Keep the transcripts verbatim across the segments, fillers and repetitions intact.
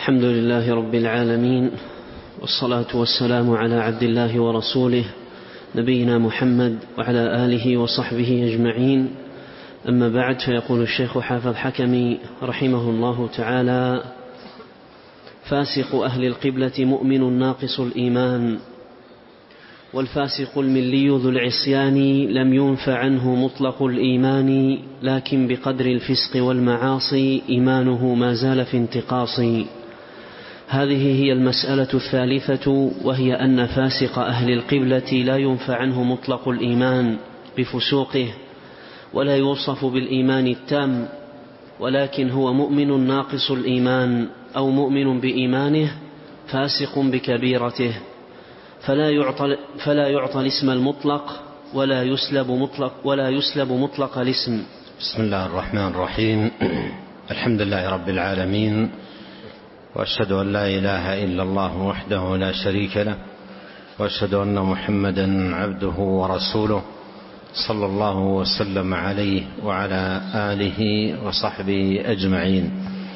الحمد لله رب العالمين، والصلاة والسلام على عبد الله ورسوله نبينا محمد وعلى آله وصحبه أجمعين. أما بعد، فيقول الشيخ حافظ حكمي رحمه الله تعالى: فاسق أهل القبلة مؤمن ناقص الإيمان، والفاسق الملي ذو العصيان لم ينف عنه مطلق الإيمان، لكن بقدر الفسق والمعاصي إيمانه ما زال في انتقاص. هذه هي المسألة الثالثة، وهي أن فاسق أهل القبلة لا ينف عنه مطلق الإيمان بفسوقه، ولا يوصف بالإيمان التام، ولكن هو مؤمن ناقص الإيمان أو مؤمن بإيمانه فاسق بكبيرته، فلا يعطى, فلا يعطى الاسم المطلق ولا يسلب مطلق, ولا يسلب مطلق الاسم. بسم الله الرحمن الرحيم. الحمد لله رب العالمين، وأشهد أن لا إله إلا الله وحده لا شريك له، وأشهد أن محمدا عبده ورسوله صلى الله وسلم عليه وعلى آله وصحبه أجمعين.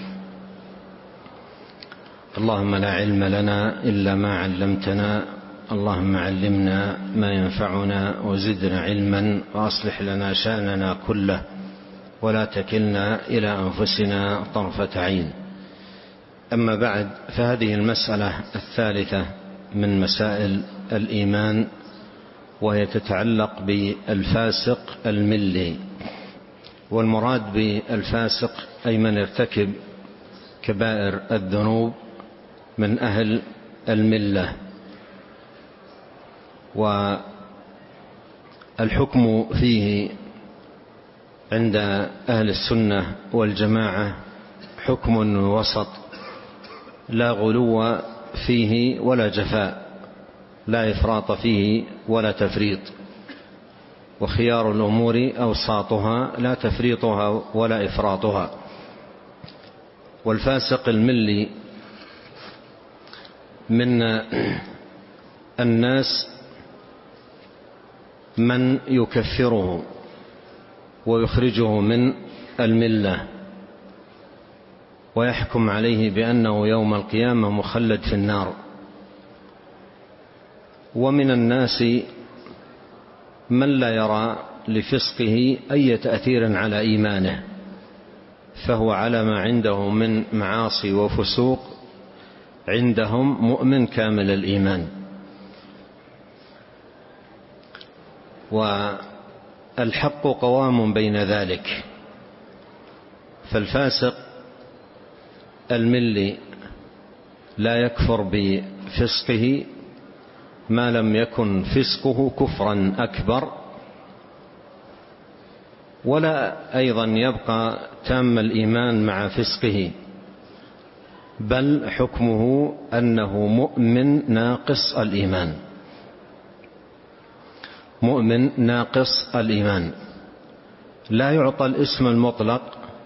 اللهم لا علم لنا إلا ما علمتنا، اللهم علمنا ما ينفعنا وزدنا علما، وأصلح لنا شأننا كله، ولا تكلنا إلى أنفسنا طرفة عين. أما بعد، فهذه المسألة الثالثة من مسائل الإيمان، وهي تتعلق بالفاسق الملي. والمراد بالفاسق أي من ارتكب كبائر الذنوب من أهل الملة. والحكم فيه عند أهل السنة والجماعة حكم وسط، لا غلو فيه ولا جفاء، لا إفراط فيه ولا تفريط، وخيار الأمور أوساطها لا تفريطها ولا إفراطها. والفاسق الملي من الناس من يكفره ويخرجه من الملة، ويحكم عليه بأنه يوم القيامة مخلد في النار. ومن الناس من لا يرى لفسقه أي تأثير على إيمانه، فهو على ما عنده من معاصي وفسوق عندهم مؤمن كامل الإيمان. والحق قوام بين ذلك. فالفاسق الملي لا يكفر بفسقه ما لم يكن فسقه كفرا أكبر، ولا أيضا يبقى تام الإيمان مع فسقه، بل حكمه أنه مؤمن ناقص الإيمان، مؤمن ناقص الإيمان. لا يعطى الاسم المطلق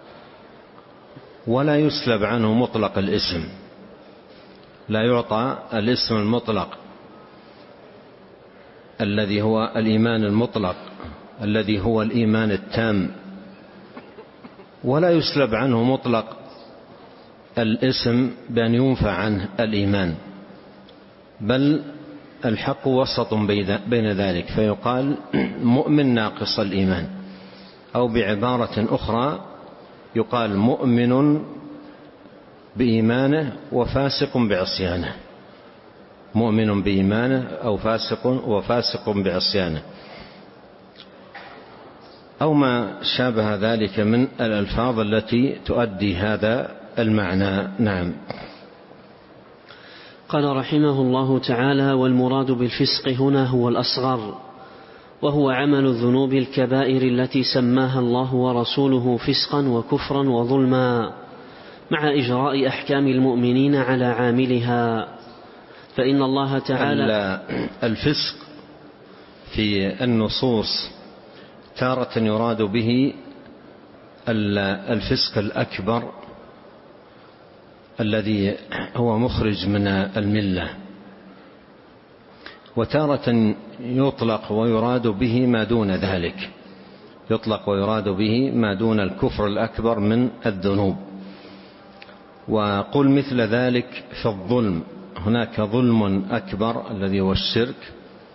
ولا يسلب عنه مطلق الاسم. لا يعطى الاسم المطلق الذي هو الإيمان المطلق، الذي هو الإيمان التام، ولا يسلب عنه مطلق الاسم بأن ينفع عنه الإيمان، بل الحق وسط بين ذلك، فيقال مؤمن ناقص الإيمان، أو بعبارة أخرى يقال مؤمن بإيمانه وفاسق بعصيانه، مؤمن بإيمانه أو فاسق وفاسق بعصيانه، أو ما شابه ذلك من الألفاظ التي تؤدي هذا المعنى. نعم. قال رحمه الله تعالى: والمراد بالفسق هنا هو الأصغر، وهو عمل الذنوب الكبائر التي سماها الله ورسوله فسقا وكفرا وظلما، مع إجراء أحكام المؤمنين على عاملها. فإن الله تعالى الفسق في النصوص تارة يراد به الفسق الأكبر الذي هو مخرج من الملة، وتارة يطلق ويراد به ما دون ذلك، يطلق ويراد به ما دون الكفر الأكبر من الذنوب. وقل مثل ذلك في الظلم، هناك ظلم أكبر الذي هو الشرك،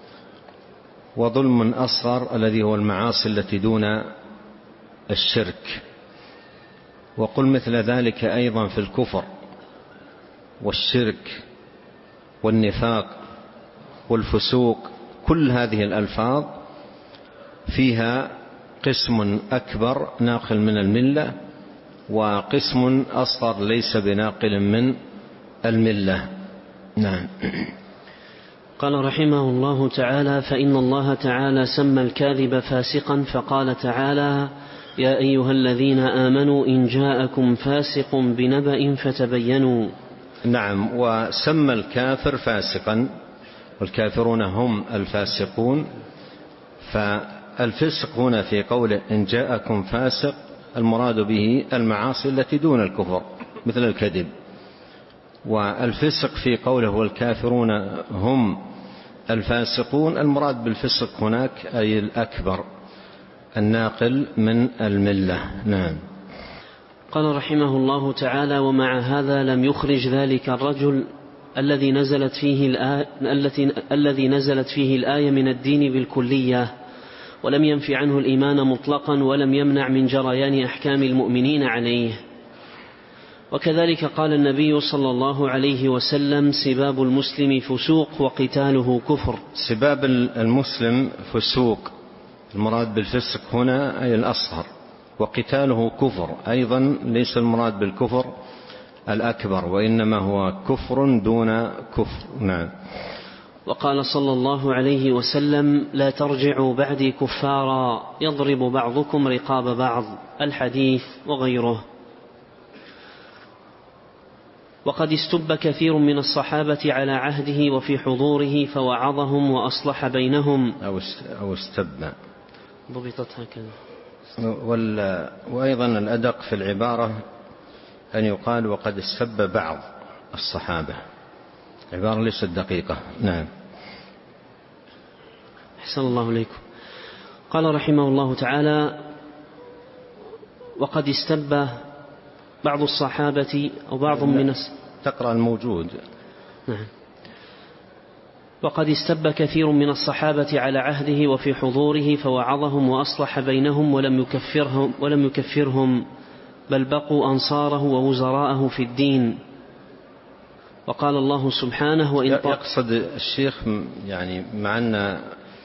وظلم أصغر الذي هو المعاصي التي دون الشرك. وقل مثل ذلك أيضا في الكفر والشرك والنفاق والفسوق، كل هذه الألفاظ فيها قسم أكبر ناقل من الملة، وقسم أصغر ليس بناقل من الملة. نعم. قال رحمه الله تعالى: فإن الله تعالى سمى الكاذب فاسقا، فقال تعالى: يا أيها الذين آمنوا إن جاءكم فاسق بنبأ فتبينوا. نعم، وسمى الكافر فاسقا، والكافرون هم الفاسقون. فالفسق هنا في قوله إن جاءكم فاسق المراد به المعاصي التي دون الكفر مثل الكذب، والفسق في قوله والكافرون هم الفاسقون المراد بالفسق هناك أي الأكبر الناقل من الملة. نعم. قال رحمه الله تعالى: ومع هذا لم يخرج ذلك الرجل الذي نزلت فيه الآية التي الذي نزلت فيه الآية من الدين بالكلية، ولم ينف عنه الإيمان مطلقا، ولم يمنع من جريان أحكام المؤمنين عليه. وكذلك قال النبي صلى الله عليه وسلم: سباب المسلم فسوق وقتاله كفر. سباب المسلم فسوق، المراد بالفسق هنا أي الأصغر، وقتاله كفر أيضا ليس المراد بالكفر الأكبر، وإنما هو كفر دون كفر. نعم. وقال صلى الله عليه وسلم: لا ترجعوا بعدي كفارا يضرب بعضكم رقاب بعض، الحديث وغيره. وقد استب كثير من الصحابة على عهده وفي حضوره فوعظهم وأصلح بينهم. أو استب ضبطت هكذا. وأيضا الأدق في العبارة أن يقال وقد استب بعض الصحابة، عبارة ليست دقيقة. نعم. أحسن الله إليكم. قال رحمه الله تعالى: وقد استب بعض الصحابة أو بعض من الس... تقرأ الموجود. نعم. وقد استب كثير من الصحابة على عهده وفي حضوره فوعظهم وأصلح بينهم ولم يكفرهم, ولم يكفرهم بل بقوا أنصاره ووزراءه في الدين. وقال الله سبحانه: وإن يقصد الشيخ يعني مع أن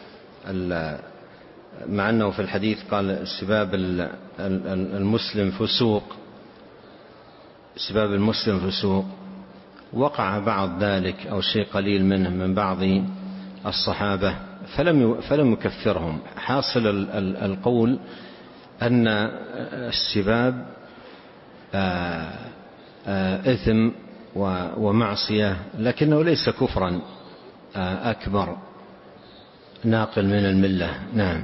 مع أنه في الحديث قال سباب المسلم فسوق، سباب المسلم فسوق، وقع بعض ذلك أو شيء قليل منه من بعض الصحابة فلم فلم يكفرهم. حاصل القول أن السباب إثم ومعصية، لكنه ليس كفرا أكبر ناقل من الملة. نعم.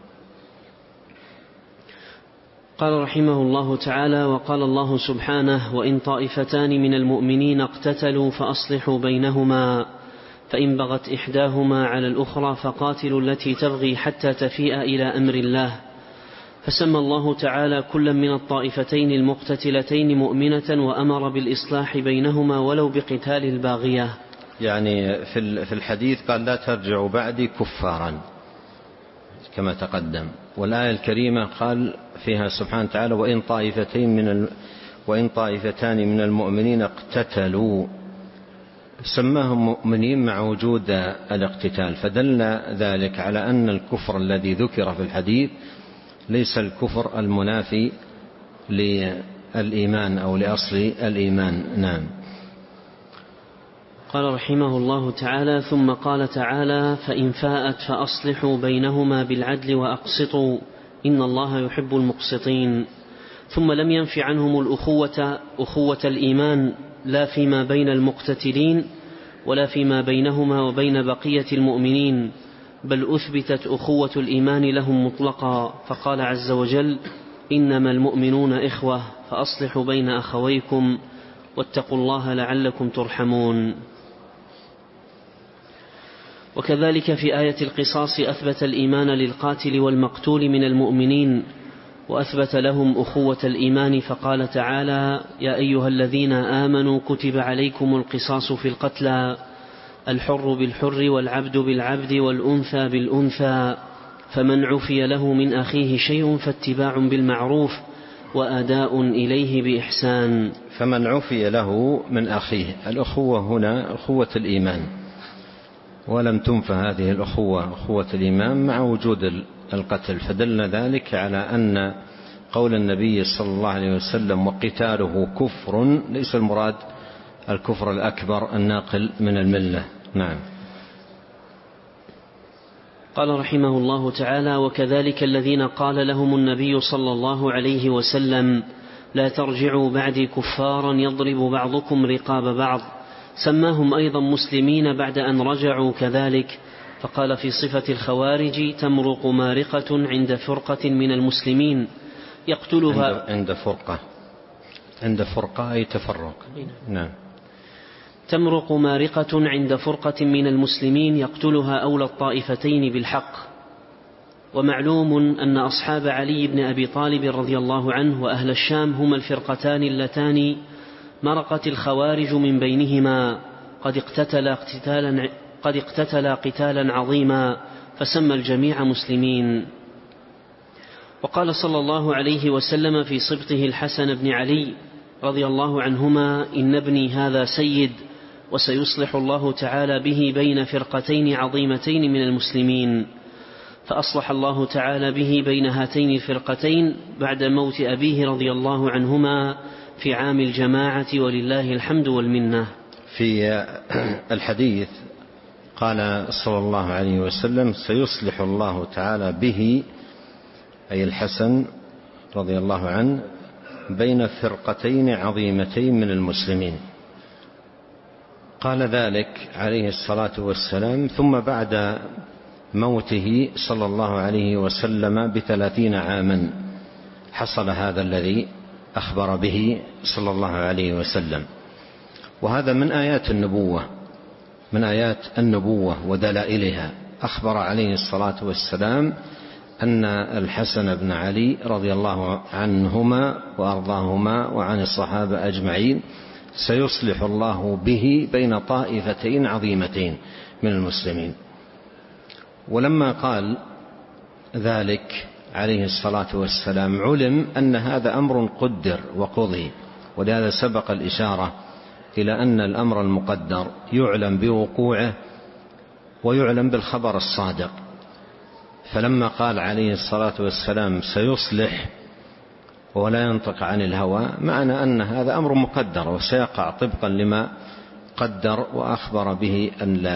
قال رحمه الله تعالى: وقال الله سبحانه: وإن طائفتان من المؤمنين اقتتلوا فأصلحوا بينهما، فإن بغت إحداهما على الأخرى فقاتلوا التي تبغي حتى تفيء إلى أمر الله. فسمى الله تعالى كلا من الطائفتين المقتتلتين مؤمنة وأمر بالإصلاح بينهما ولو بقتال الباغية. يعني في الحديث قال لا ترجعوا بعدي كفارا كما تقدم، والآية الكريمة قال فيها سبحانه وتعالى: وإن طائفتين من ال... وإن طائفتان من المؤمنين اقتتلوا، سماهم مؤمنين مع وجود الاقتتال، فدل ذلك على أن الكفر الذي ذكر في الحديث ليس الكفر المنافي للإيمان أو لأصل الإيمان. نعم. قال رحمه الله تعالى: ثم قال تعالى: فإن فاءت فأصلحوا بينهما بالعدل وأقسطوا إن الله يحب المقسطين. ثم لم ينف عنهم الأخوة أخوة الإيمان لا فيما بين المقتتلين ولا فيما بينهما وبين بقية المؤمنين، بل أثبتت أخوة الإيمان لهم مطلقا، فقال عز وجل: إنما المؤمنون إخوة فأصلحوا بين أخويكم واتقوا الله لعلكم ترحمون. وكذلك في آية القصاص أثبت الإيمان للقاتل والمقتول من المؤمنين، وأثبت لهم أخوة الإيمان فقال تعالى: يا أيها الذين آمنوا كتب عليكم القصاص في القتلى الحر بالحر والعبد بالعبد والأنثى بالأنثى فمن عفي له من أخيه شيء فاتباع بالمعروف وأداء إليه بإحسان. فمن عفي له من أخيه، الأخوة هنا أخوة الإيمان، ولم تنفى هذه الأخوة أخوة الإيمان مع وجود القتل، فدل ذلك على أن قول النبي صلى الله عليه وسلم وقتاله كفر ليس المراد الكفر الأكبر الناقل من الملة. نعم. قال رحمه الله تعالى: وكذلك الذين قال لهم النبي صلى الله عليه وسلم: لا ترجعوا بعدي كفارا يضرب بعضكم رقاب بعض، سماهم أيضا مسلمين بعد أن رجعوا كذلك. فقال في صفة الخوارج: تمرق مارقة عند فرقة من المسلمين يقتلها عند فرقة عند فرقة أي تفرق. نعم. تمرق مارقة عند فرقة من المسلمين يقتلها أولى الطائفتين بالحق. ومعلوم أن أصحاب علي بن أبي طالب رضي الله عنه وأهل الشام هما الفرقتان اللتان مرقت الخوارج من بينهما، قد اقتتلا قتالا, قد اقتتلا قتالا عظيما، فسمى الجميع مسلمين. وقال صلى الله عليه وسلم في صبته الحسن بن علي رضي الله عنهما: إن ابني هذا سيد، وسيصلح الله تعالى به بين فرقتين عظيمتين من المسلمين. فأصلح الله تعالى به بين هاتين الفرقتين بعد موت أبيه رضي الله عنهما في عام الجماعة، ولله الحمد والمنة. في الحديث قال صلى الله عليه وسلم: سيصلح الله تعالى به، أي الحسن رضي الله عنه، بين فرقتين عظيمتين من المسلمين. قال ذلك عليه الصلاة والسلام ثم بعد موته صلى الله عليه وسلم بثلاثين عاما حصل هذا الذي أخبر به صلى الله عليه وسلم. وهذا من آيات النبوة من آيات النبوة ودلائلها. أخبر عليه الصلاة والسلام أن الحسن بن علي رضي الله عنهما وأرضاهما وعن الصحابة أجمعين سيصلح الله به بين طائفتين عظيمتين من المسلمين. ولما قال ذلك عليه الصلاة والسلام علم أن هذا أمر قدر وقضي، ولهذا سبق الإشارة إلى أن الأمر المقدر يعلم بوقوعه ويعلم بالخبر الصادق. فلما قال عليه الصلاة والسلام سيصلح ولا ينطق عن الهوى، معنى أن هذا أمر مقدر وسيقع طبقا لما قدر وأخبر به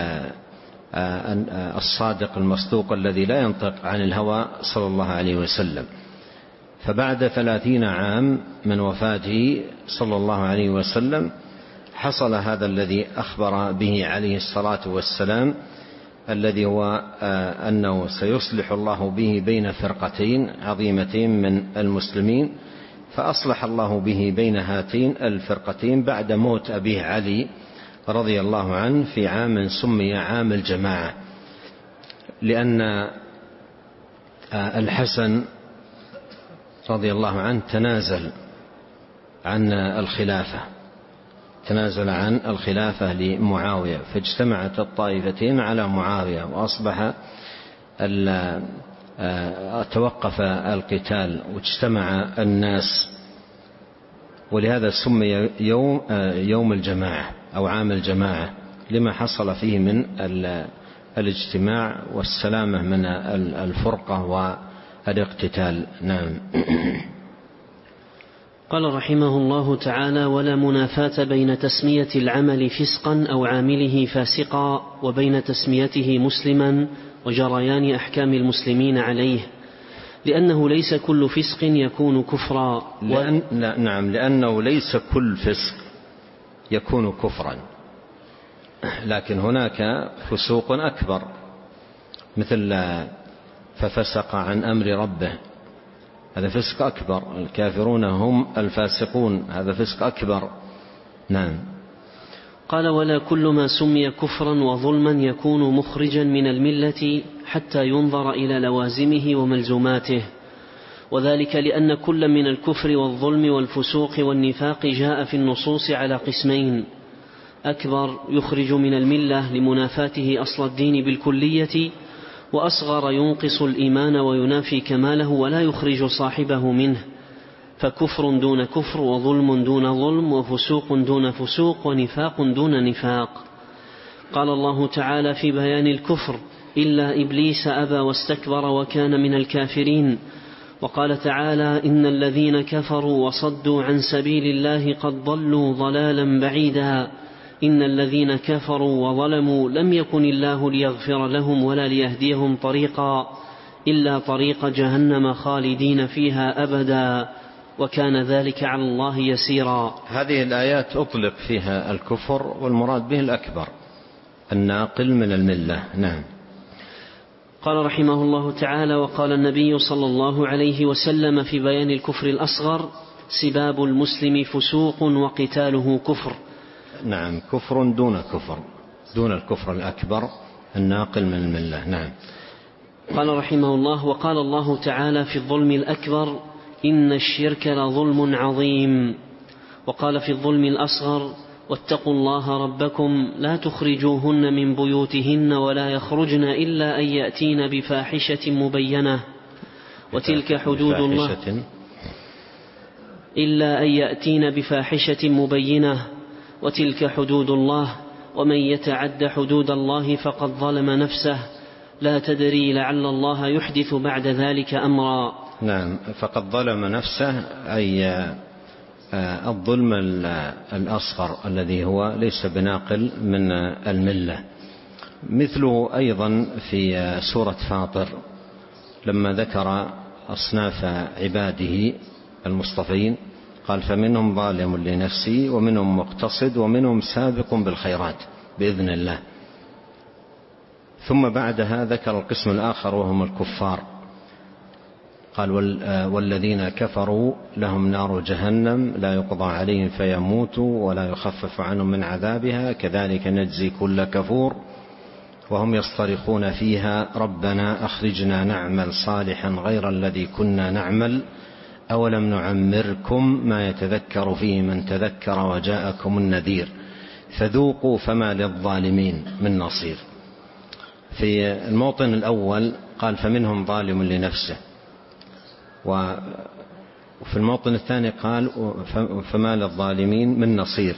الصادق المصدوق الذي لا ينطق عن الهوى صلى الله عليه وسلم. فبعد ثلاثين عام من وفاته صلى الله عليه وسلم حصل هذا الذي أخبر به عليه الصلاة والسلام، الذي هو أنه سيصلح الله به بين فرقتين عظيمتين من المسلمين. فأصلح الله به بين هاتين الفرقتين بعد موت أبيه علي رضي الله عنه في عام سمي عام الجماعة، لأن الحسن رضي الله عنه تنازل عن الخلافة تنازل عن الخلافة لمعاوية، فاجتمعت الطائفتين على معاوية وأصبح توقف القتال واجتمع الناس، ولهذا سمي يوم يوم الجماعة أو عام الجماعة لما حصل فيه من الاجتماع والسلامة من الفرقة والاقتتال. نعم. قال رحمه الله تعالى: ولا منافاة بين تسمية العمل فسقا أو عامله فاسقا وبين تسميته مسلما وجريان أحكام المسلمين عليه، لأنه ليس كل فسق يكون كفرا. لأن لا نعم لأنه ليس كل فسق يكون كفرا، لكن هناك فسوق أكبر، مثل ففسق عن أمر ربه، هذا فسق أكبر. الكافرون هم الفاسقون، هذا فسق أكبر. نعم. قال: ولا كل ما سمي كفرا وظلما يكون مخرجا من الملة حتى ينظر إلى لوازمه وملزوماته. وذلك لأن كل من الكفر والظلم والفسوق والنفاق جاء في النصوص على قسمين: أكبر يخرج من الملة لمنافاته أصل الدين بالكلية، وأصغر ينقص الإيمان وينافي كماله ولا يخرج صاحبه منه، فكفر دون كفر، وظلم دون ظلم، وفسوق دون فسوق، ونفاق دون نفاق. قال الله تعالى في بيان الكفر: إلا إبليس أبى واستكبر وكان من الكافرين. وقال تعالى: إن الذين كفروا وصدوا عن سبيل الله قد ضلوا ضلالا بعيدا. إن الذين كفروا وظلموا لم يكن الله ليغفر لهم ولا ليهديهم طريقا إلا طريق جهنم خالدين فيها أبدا، وكان ذلك على الله يسيرا. هذه الآيات أطلق فيها الكفر والمراد به الأكبر الناقل من الملة. نعم. قال رحمه الله تعالى: وقال النبي صلى الله عليه وسلم في بيان الكفر الأصغر: سباب المسلم فسوق وقتاله كفر. نعم، كفر دون كفر، دون الكفر الأكبر الناقل من الملة. نعم. قال رحمه الله: وقال الله تعالى في الظلم الأكبر: إن الشرك لظلم عظيم. وقال في الظلم الأصغر: واتقوا الله ربكم لا تخرجوهن من بيوتهن ولا يخرجن إلا أن يأتين بفاحشة مبينة وتلك حدود الله إلا أن يأتين بفاحشة مبينة وتلك حدود الله، ومن يتعد حدود الله فقد ظلم نفسه، لا تدري لعل الله يحدث بعد ذلك أمرا. نعم، فقد ظلم نفسه أي الظلم الأصغر الذي هو ليس بناقل من الملة. مثله أيضا في سورة فاطر لما ذكر أصناف عباده المصطفين قال: فمنهم ظالم لنفسه ومنهم مقتصد ومنهم سابق بالخيرات بإذن الله. ثم بعدها ذكر القسم الآخر وهم الكفار، قال: والذين كفروا لهم نار جهنم لا يقضى عليهم فيموتوا ولا يخفف عنهم من عذابها كذلك نجزي كل كفور وهم يصطرخون فيها ربنا أخرجنا نعمل صالحا غير الذي كنا نعمل أولم نعمركم ما يتذكر فيه من تذكر وجاءكم النذير فذوقوا فما للظالمين من نصير. في الموطن الأول قال: فمنهم ظالم لنفسه، وفي الموطن الثاني قال: فما للظالمين من نصير.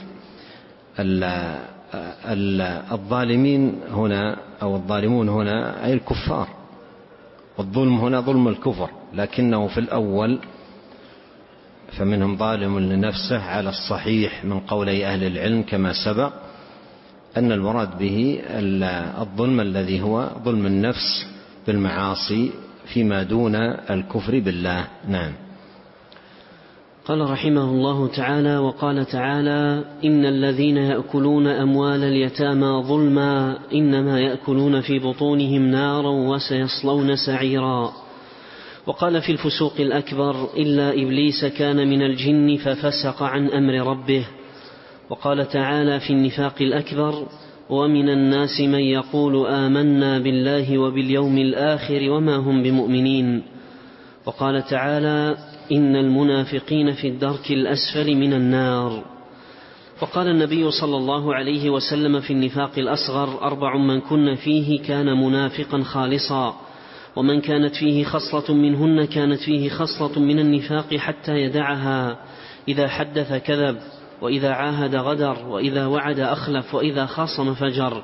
الظالمين هنا أو الظالمون هنا أي الكفار، والظلم هنا ظلم الكفر، لكنه في الأول فمنهم ظالم لنفسه على الصحيح من قولي أهل العلم كما سبق أن المراد به الظلم الذي هو ظلم النفس بالمعاصي فيما دون الكفر بالله. نعم. قال رحمه الله تعالى: وقال تعالى: إن الذين يأكلون أموال اليتامى ظلما إنما يأكلون في بطونهم نارا وسيصلون سعيرا. وقال في الفسوق الأكبر: إلا إبليس كان من الجن ففسق عن أمر ربه. وقال تعالى في النفاق الأكبر: ومن الناس من يقول آمنا بالله وباليوم الآخر وما هم بمؤمنين. وقال تعالى: إن المنافقين في الدرك الأسفل من النار. وقال النبي صلى الله عليه وسلم في النفاق الأصغر: أربع من كن فيه كان منافقا خالصا، ومن كانت فيه خصلة منهن كانت فيه خصلة من النفاق حتى يدعها: إذا حدث كذب، وإذا عاهد غدر، وإذا وعد أخلف، وإذا خاصم فجر.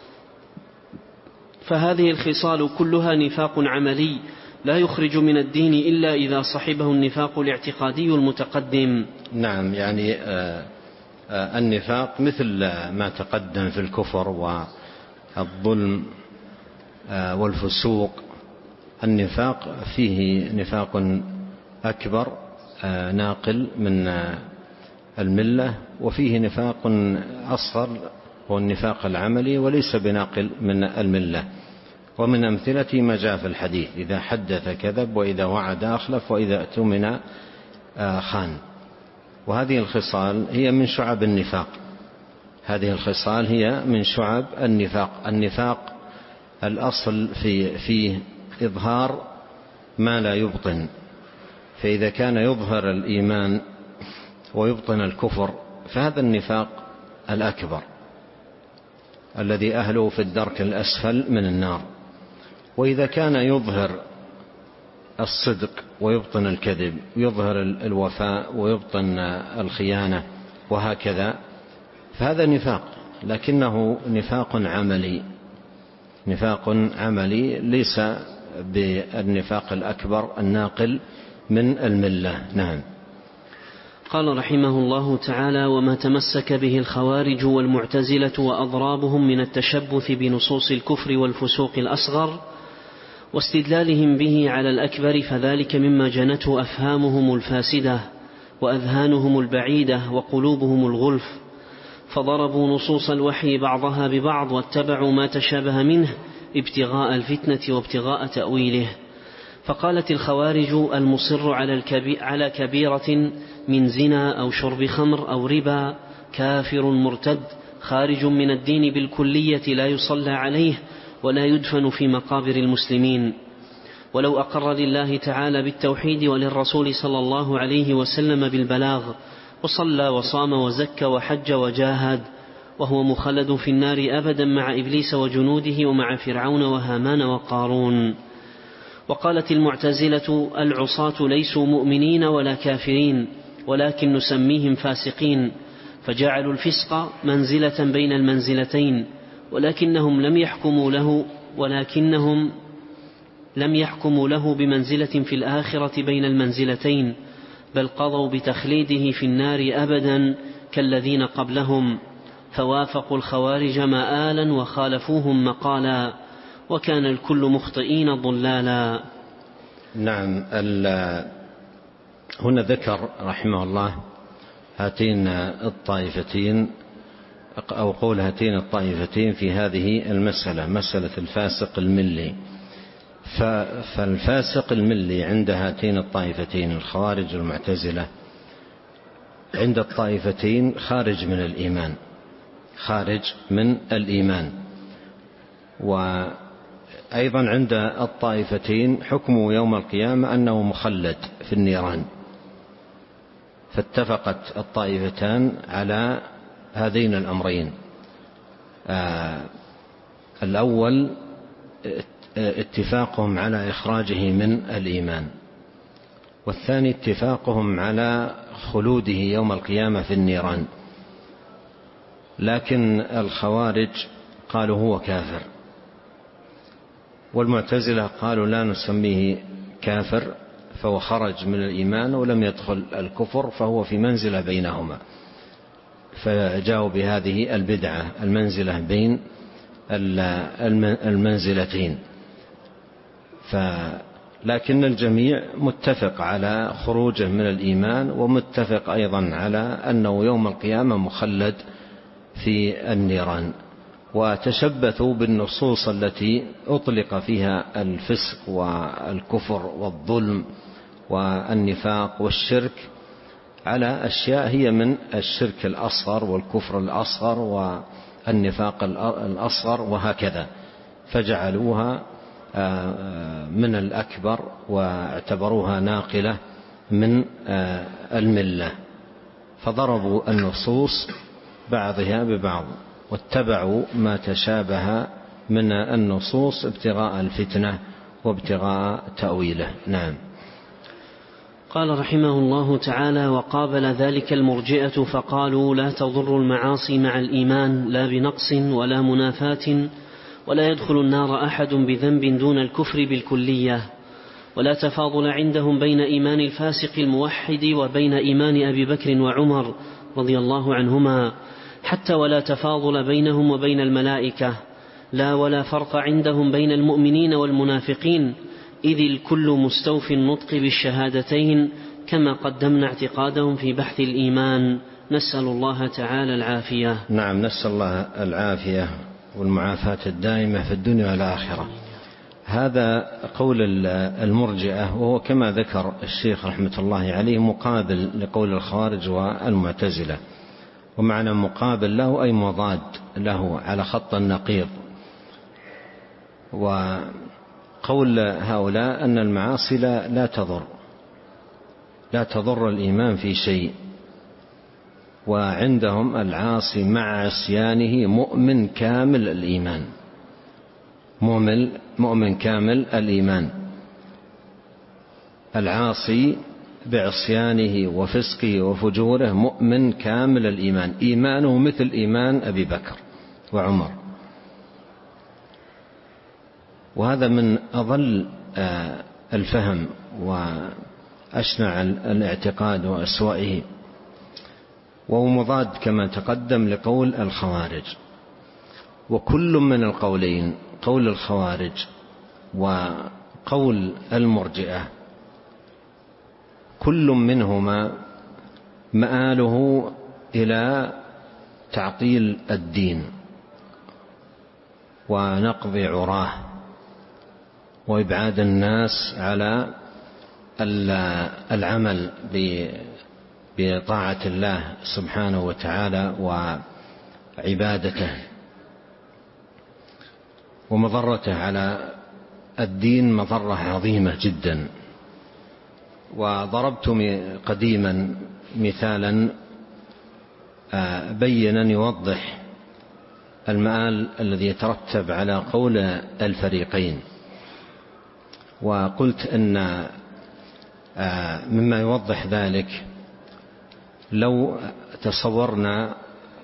فهذه الخصال كلها نفاق عملي لا يخرج من الدين إلا إذا صحبه النفاق الاعتقادي المتقدم. نعم، يعني آه آه النفاق مثل ما تقدم في الكفر والظلم آه والفسوق. النفاق فيه نفاق أكبر آه ناقل من آه الملة، وفيه نفاق أصغر هو النفاق العملي وليس بناقل من الملة. ومن أمثلة ما جاء في الحديث: إذا حدث كذب، وإذا وعد أخلف، وإذا اؤتمن خان. وهذه الخصال هي من شعب النفاق، هذه الخصال هي من شعب النفاق. النفاق الأصل في فيه إظهار ما لا يبطن، فإذا كان يظهر الإيمان ويبطن الكفر فهذا النفاق الأكبر الذي أهله في الدرك الأسفل من النار. وإذا كان يظهر الصدق ويبطن الكذب، يظهر الوفاء ويبطن الخيانة وهكذا، فهذا نفاق، لكنه نفاق عملي، نفاق عملي ليس بالنفاق الأكبر الناقل من الملة. نعم. قال رحمه الله تعالى: وما تمسك به الخوارج والمعتزلة وأضرابهم من التشبث بنصوص الكفر والفسوق الأصغر واستدلالهم به على الأكبر، فذلك مما جنته أفهامهم الفاسدة وأذهانهم البعيدة وقلوبهم الغلف، فضربوا نصوص الوحي بعضها ببعض واتبعوا ما تشابه منه ابتغاء الفتنة وابتغاء تأويله. فقالت الخوارج: المصر على كبيرة من زنا أو شرب خمر أو ربا كافر مرتد خارج من الدين بالكلية، لا يصلى عليه ولا يدفن في مقابر المسلمين، ولو أقر لله تعالى بالتوحيد وللرسول صلى الله عليه وسلم بالبلاغ وصلى وصام وزكى وحج وجاهد، وهو مخلد في النار أبدا مع إبليس وجنوده ومع فرعون وهامان وقارون. وقالت المعتزلة: العصاة ليسوا مؤمنين ولا كافرين، ولكن نسميهم فاسقين، فجعلوا الفسق منزلة بين المنزلتين، ولكنهم لم يحكموا له ولكنهم لم يحكموا له بمنزلة في الآخرة بين المنزلتين، بل قضوا بتخليده في النار أبدا كالذين قبلهم، فوافقوا الخوارج مآلا وخالفوهم مقالا، وكان الكل مخطئين ضلالا. نعم. هنا ذكر رحمه الله هاتين الطائفتين أو قول هاتين الطائفتين في هذه المسألة، مسألة الفاسق الملي. فالفاسق الملي عند هاتين الطائفتين الخوارج والمعتزلة، عند الطائفتين خارج من الإيمان، خارج من الإيمان. وأيضا عند الطائفتين حكمه يوم القيامة أنه مخلد في النيران. فاتفقت الطائفتان على هذين الأمرين: آه الأول اتفاقهم على إخراجه من الإيمان، والثاني اتفاقهم على خلوده يوم القيامة في النيران. لكن الخوارج قالوا هو كافر، والمعتزلة قالوا لا نسميه كافر فهو خرج من الإيمان ولم يدخل الكفر، فهو في منزلة بينهما، فجاءوا بهذه البدعة، المنزلة بين المنزلتين. لكن الجميع متفق على خروجه من الإيمان، ومتفق أيضا على أنه يوم القيامة مخلد في النيران. وتشبثوا بالنصوص التي أطلق فيها الفسق والكفر والظلم والنفاق والشرك على أشياء هي من الشرك الأصغر والكفر الأصغر والنفاق الأصغر وهكذا، فجعلوها من الأكبر واعتبروها ناقلة من الملة، فضربوا النصوص بعضها ببعض واتبعوا ما تشابه من النصوص ابتغاء الفتنة وابتغاء تأويله. نعم. قال رحمه الله تعالى: وقابل ذلك المرجئة فقالوا: لا تضر المعاصي مع الإيمان لا بنقص ولا منافاة، ولا يدخل النار أحد بذنب دون الكفر بالكلية، ولا تفاضل عندهم بين إيمان الفاسق الموحد وبين إيمان أبي بكر وعمر رضي الله عنهما، حتى ولا تفاضل بينهم وبين الملائكة، لا ولا فرق عندهم بين المؤمنين والمنافقين، إذ الكل مستوفي النطق بالشهادتين، كما قدمنا اعتقادهم في بحث الإيمان. نسأل الله تعالى العافية. نعم، نسأل الله العافية والمعافاة الدائمة في الدنيا والآخرة. هذا قول المرجئة، وهو كما ذكر الشيخ رحمة الله عليه مقابل لقول الخوارج والمعتزلة، ومعنى مقابل له أي مضاد له على خط النقيض. وقول هؤلاء أن المعاصي لا تضر، لا تضر الإيمان في شيء. وعندهم العاصي مع عصيانه مؤمن كامل الإيمان، مؤمن, مؤمن كامل الإيمان. العاصي بعصيانه وفسقه وفجوره مؤمن كامل الإيمان، إيمانه مثل إيمان أبي بكر وعمر. وهذا من أضل الفهم وأشنع الاعتقاد وأسوأه، وهو مضاد كما تقدم لقول الخوارج. وكل من القولين، قول الخوارج وقول المرجئة، كل منهما مآله إلى تعطيل الدين ونقض عراه وإبعاد الناس على العمل بطاعة الله سبحانه وتعالى وعبادته، ومضرته على الدين مضرة عظيمة جدا. وضربت قديما مثالا بينا يوضح المآل الذي يترتب على قول الفريقين، وقلت أن مما يوضح ذلك لو تصورنا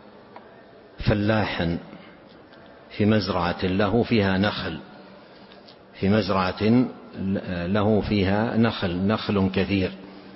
فلاحا في مزرعة له فيها نخل، في مزرعة له فيها نخل نخل كثير،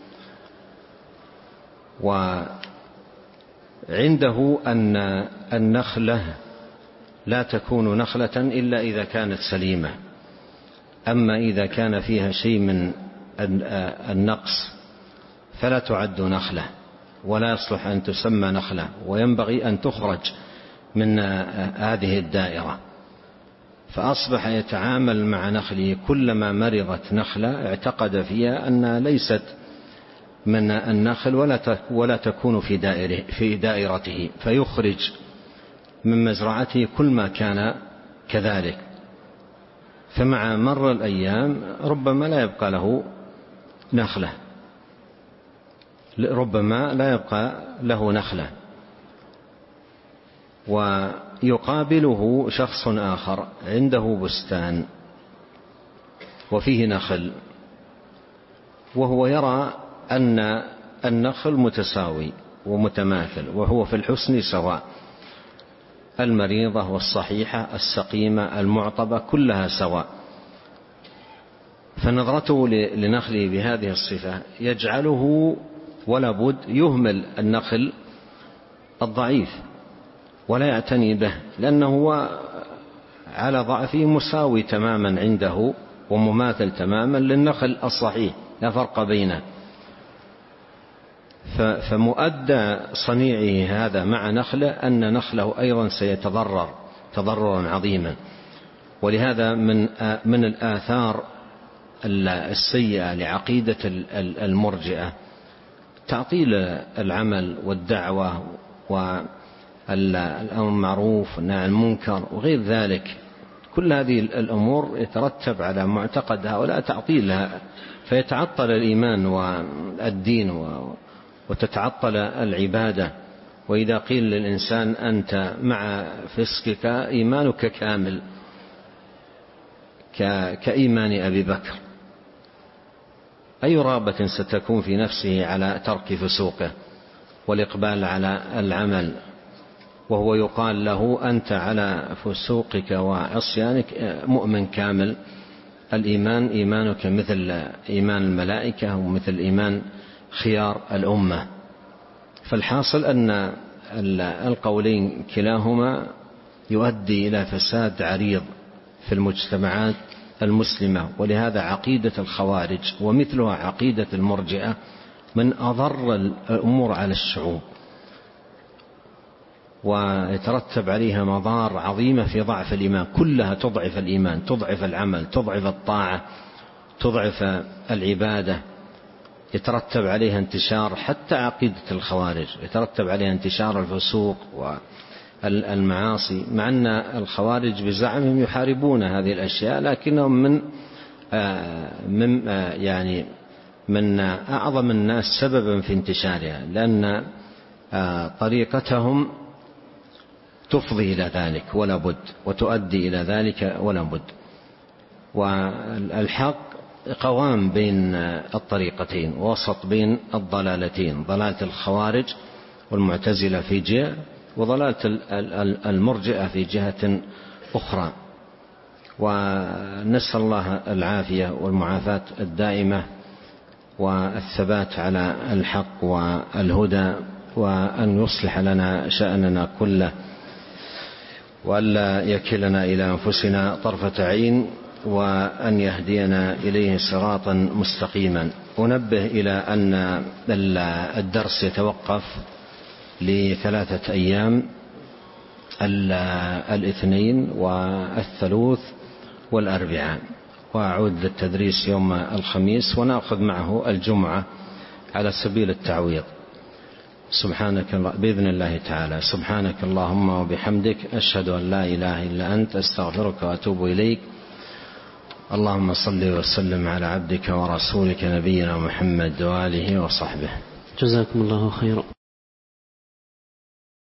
وعنده أن النخلة لا تكون نخلة إلا إذا كانت سليمة، أما إذا كان فيها شيء من النقص فلا تعد نخلة ولا يصلح أن تسمى نخلة، وينبغي أن تخرج من هذه الدائرة. فأصبح يتعامل مع نخله، كلما مرضت نخلة اعتقد فيها أنها ليست من النخل ولا تكون في دائره في دائرته، فيخرج من مزرعته كل ما كان كذلك. فمع مر الأيام ربما لا يبقى له نخلة، ربما لا يبقى له نخلة، ويقابله شخص آخر عنده بستان وفيه نخل، وهو يرى أن النخل متساوي ومتماثل، وهو في الحسن سواء، المريضة والصحيحة، السقيمة، المعطبة، كلها سواء. فنظرته لنخله بهذه الصفة يجعله ولا بد يهمل النخل الضعيف ولا يعتني به، لأنه هو على ضعفه مساوي تماما عنده ومماثل تماما للنخل الصحيح، لا فرق بينه. فمؤدى صنيعه هذا مع نخله أن نخله أيضا سيتضرر تضررا عظيما. ولهذا من من الآثار السيئة لعقيدة المرجئة تعطيل العمل والدعوة والأمر بالمعروف والنهي عن المنكر وغير ذلك. كل هذه الأمور يترتب على معتقد هؤلاء تعطيلها، فيتعطل الإيمان والدين وتتعطل العبادة. وإذا قيل للإنسان أنت مع فسقك إيمانك كامل كإيمان أبي بكر، أي رغبة ستكون في نفسه على ترك فسوقه والإقبال على العمل، وهو يقال له أنت على فسوقك وعصيانك مؤمن كامل الإيمان، إيمانك مثل إيمان الملائكة ومثل إيمان خيار الأمة. فالحاصل أن القولين كلاهما يؤدي إلى فساد عريض في المجتمعات المسلمة. ولهذا عقيدة الخوارج ومثلها عقيدة المرجئة من أضر الأمور على الشعوب، ويترتب عليها مضار عظيمة في ضعف الإيمان، كلها تضعف الإيمان، تضعف العمل، تضعف الطاعة، تضعف العبادة. يترتب عليها انتشار حتى عقيدة الخوارج، يترتب عليها انتشار الفسوق والمعاصي، مع أن الخوارج بزعمهم يحاربون هذه الأشياء، لكنهم من من يعني من أعظم الناس سببا في انتشارها، لأن طريقتهم تفضي إلى ذلك ولا بد، وتؤدي إلى ذلك ولا بد. والحق قوام بين الطريقتين، وسط بين الضلالتين، ضلالة الخوارج والمعتزلة في جهة، وضلالة المرجئة في جهة أخرى. ونسأل الله العافية والمعافاة الدائمة والثبات على الحق والهدى، وأن يصلح لنا شأننا كله، وألا يكلنا إلى أنفسنا طرفة عين، وأن يهدينا إليه صراطا مستقيما. أنبه إلى أن الدرس يتوقف لثلاثة أيام، الاثنين والثلاث والأربعاء، وأعود للتدريس يوم الخميس، ونأخذ معه الجمعة على سبيل التعويض. سبحانك بإذن الله تعالى. سبحانك اللهم وبحمدك، أشهد أن لا إله إلا أنت، أستغفرك وأتوب إليك. اللهم صل وسلم على عبدك ورسولك نبينا محمد وآله وصحبه. جزاكم الله خيرا.